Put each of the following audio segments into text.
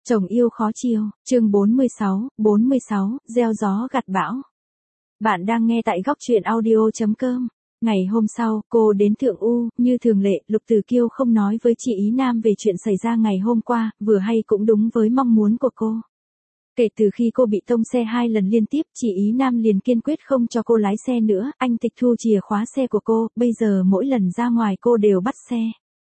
Chồng yêu khó chiều, chương 46, gieo gió gặt bão. Bạn đang nghe tại góc truyện audio.com. Ngày hôm sau, cô đến Thượng U, như thường lệ, Lục Tử Kiêu không nói với chị Ý Nam về chuyện xảy ra ngày hôm qua, vừa hay cũng đúng với mong muốn của cô. Kể từ khi cô bị tông xe 2 lần liên tiếp, chị Ý Nam liền kiên quyết không cho cô lái xe nữa, anh tịch thu chìa khóa xe của cô, bây giờ mỗi lần ra ngoài cô đều bắt xe.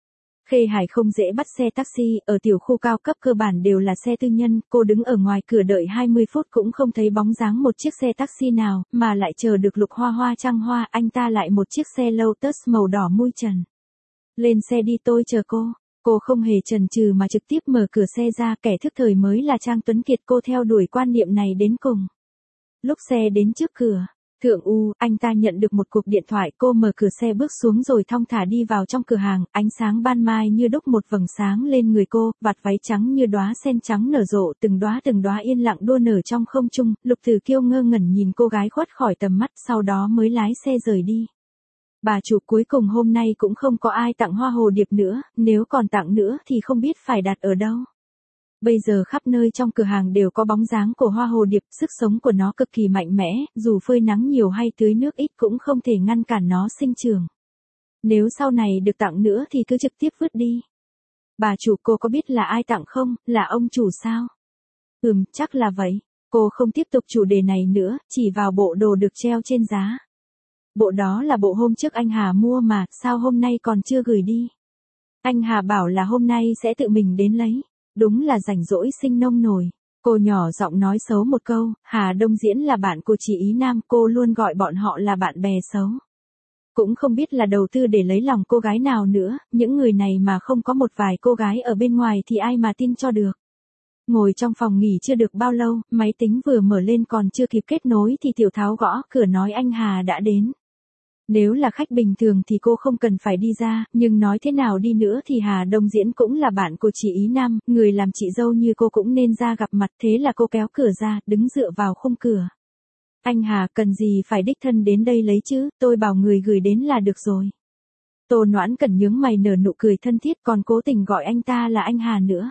Khê Hải không dễ bắt xe taxi, ở tiểu khu cao cấp cơ bản đều là xe tư nhân, cô đứng ở ngoài cửa đợi 20 phút cũng không thấy bóng dáng một chiếc xe taxi nào, mà lại chờ được Lục Hoa Hoa Trăng Hoa, anh ta lại một chiếc xe Lotus màu đỏ mui trần. Lên xe đi tôi chờ cô không hề chần chừ mà trực tiếp mở cửa xe ra, kẻ thức thời mới là Trang Tuấn Kiệt, cô theo đuổi quan niệm này đến cùng. Lúc xe đến trước cửa Thượng U, anh ta nhận được một cuộc điện thoại, cô mở cửa xe bước xuống rồi thong thả đi vào trong cửa hàng, ánh sáng ban mai như đúc một vầng sáng lên người cô, vạt váy trắng như đóa sen trắng nở rộ, từng đóa yên lặng đua nở trong không trung. Lục Tử Kiêu ngơ ngẩn nhìn cô gái khuất khỏi tầm mắt, sau đó mới lái xe rời đi. Bà chủ, cuối cùng hôm nay cũng không có ai tặng hoa hồ điệp nữa, nếu còn tặng nữa thì không biết phải đặt ở đâu. Bây giờ khắp nơi trong cửa hàng đều có bóng dáng của hoa hồ điệp, sức sống của nó cực kỳ mạnh mẽ, dù phơi nắng nhiều hay tưới nước ít cũng không thể ngăn cản nó sinh trưởng. Nếu sau này được tặng nữa thì cứ trực tiếp vứt đi. Bà chủ, cô có biết là ai tặng không, là ông chủ sao? Chắc là vậy. Cô không tiếp tục chủ đề này nữa, chỉ vào bộ đồ được treo trên giá. Bộ đó là bộ hôm trước anh Hà mua mà, sao hôm nay còn chưa gửi đi? Anh Hà bảo là hôm nay sẽ tự mình đến lấy. Đúng là rảnh rỗi sinh nông nổi. Cô nhỏ giọng nói xấu một câu, Hà Đông Diễn là bạn của chị Ý Nam, cô luôn gọi bọn họ là bạn bè xấu. Cũng không biết là đầu tư để lấy lòng cô gái nào nữa, những người này mà không có một vài cô gái ở bên ngoài thì ai mà tin cho được. Ngồi trong phòng nghỉ chưa được bao lâu, máy tính vừa mở lên còn chưa kịp kết nối thì Tiểu Tháo gõ cửa nói anh Hà đã đến. Nếu là khách bình thường thì cô không cần phải đi ra, nhưng nói thế nào đi nữa thì Hà Đông Diễn cũng là bạn của chị Ý Nam, người làm chị dâu như cô cũng nên ra gặp mặt, thế là cô kéo cửa ra, đứng dựa vào khung cửa. Anh Hà, cần gì phải đích thân đến đây lấy chứ, tôi bảo người gửi đến là được rồi. Tô Noãn Cẩn nhướng mày nở nụ cười thân thiết, còn cố tình gọi anh ta là anh Hà nữa.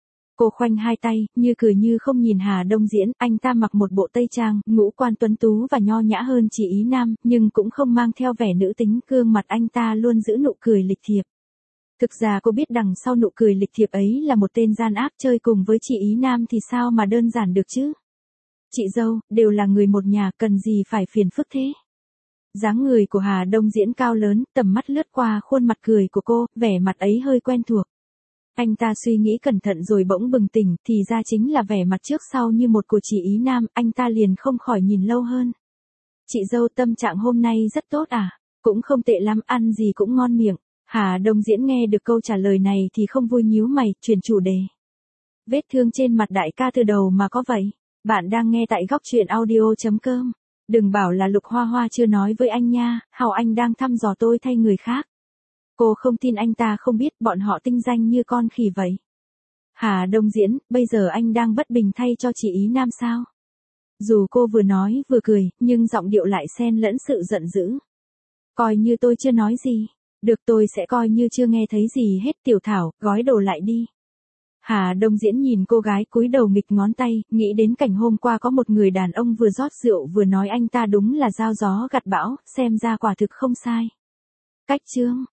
Cô khoanh hai tay, như cười như không nhìn Hà Đông Diễn, anh ta mặc một bộ tây trang, ngũ quan tuấn tú và nho nhã hơn chị Ý Nam, nhưng cũng không mang theo vẻ nữ tính, gương mặt anh ta luôn giữ nụ cười lịch thiệp. Thực ra cô biết đằng sau nụ cười lịch thiệp ấy là một tên gian ác, chơi cùng với chị Ý Nam thì sao mà đơn giản được chứ. Chị dâu, đều là người một nhà, cần gì phải phiền phức thế. Dáng người của Hà Đông Diễn cao lớn, tầm mắt lướt qua khuôn mặt cười của cô, vẻ mặt ấy hơi quen thuộc. Anh ta suy nghĩ cẩn thận rồi bỗng bừng tỉnh, thì ra chính là vẻ mặt trước sau như một của chị Ý Nam, anh ta liền không khỏi nhìn lâu hơn. Chị dâu, tâm trạng hôm nay rất tốt à? Cũng không tệ lắm, ăn gì cũng ngon miệng. Hà Đông Diễn nghe được câu trả lời này thì không vui, nhíu mày, chuyển chủ đề. Vết thương trên mặt đại ca từ đầu mà có vậy. Bạn đang nghe tại góc truyện audio.com. Đừng bảo là Lục Hoa Hoa chưa nói với anh nha, hào anh đang thăm dò tôi thay người khác. Cô không tin anh ta không biết bọn họ tinh danh như con khỉ vậy. Hà Đông Diễn, bây giờ anh đang bất bình thay cho chị Ý Nam sao? Dù cô vừa nói vừa cười, nhưng giọng điệu lại xen lẫn sự giận dữ. Coi như tôi chưa nói gì. Được, tôi sẽ coi như chưa nghe thấy gì hết. Tiểu Thảo, gói đồ lại đi. Hà Đông Diễn nhìn cô gái cúi đầu nghịch ngón tay, nghĩ đến cảnh hôm qua có một người đàn ông vừa rót rượu vừa nói anh ta đúng là gieo gió gặt bão, xem ra quả thực không sai. Cách chương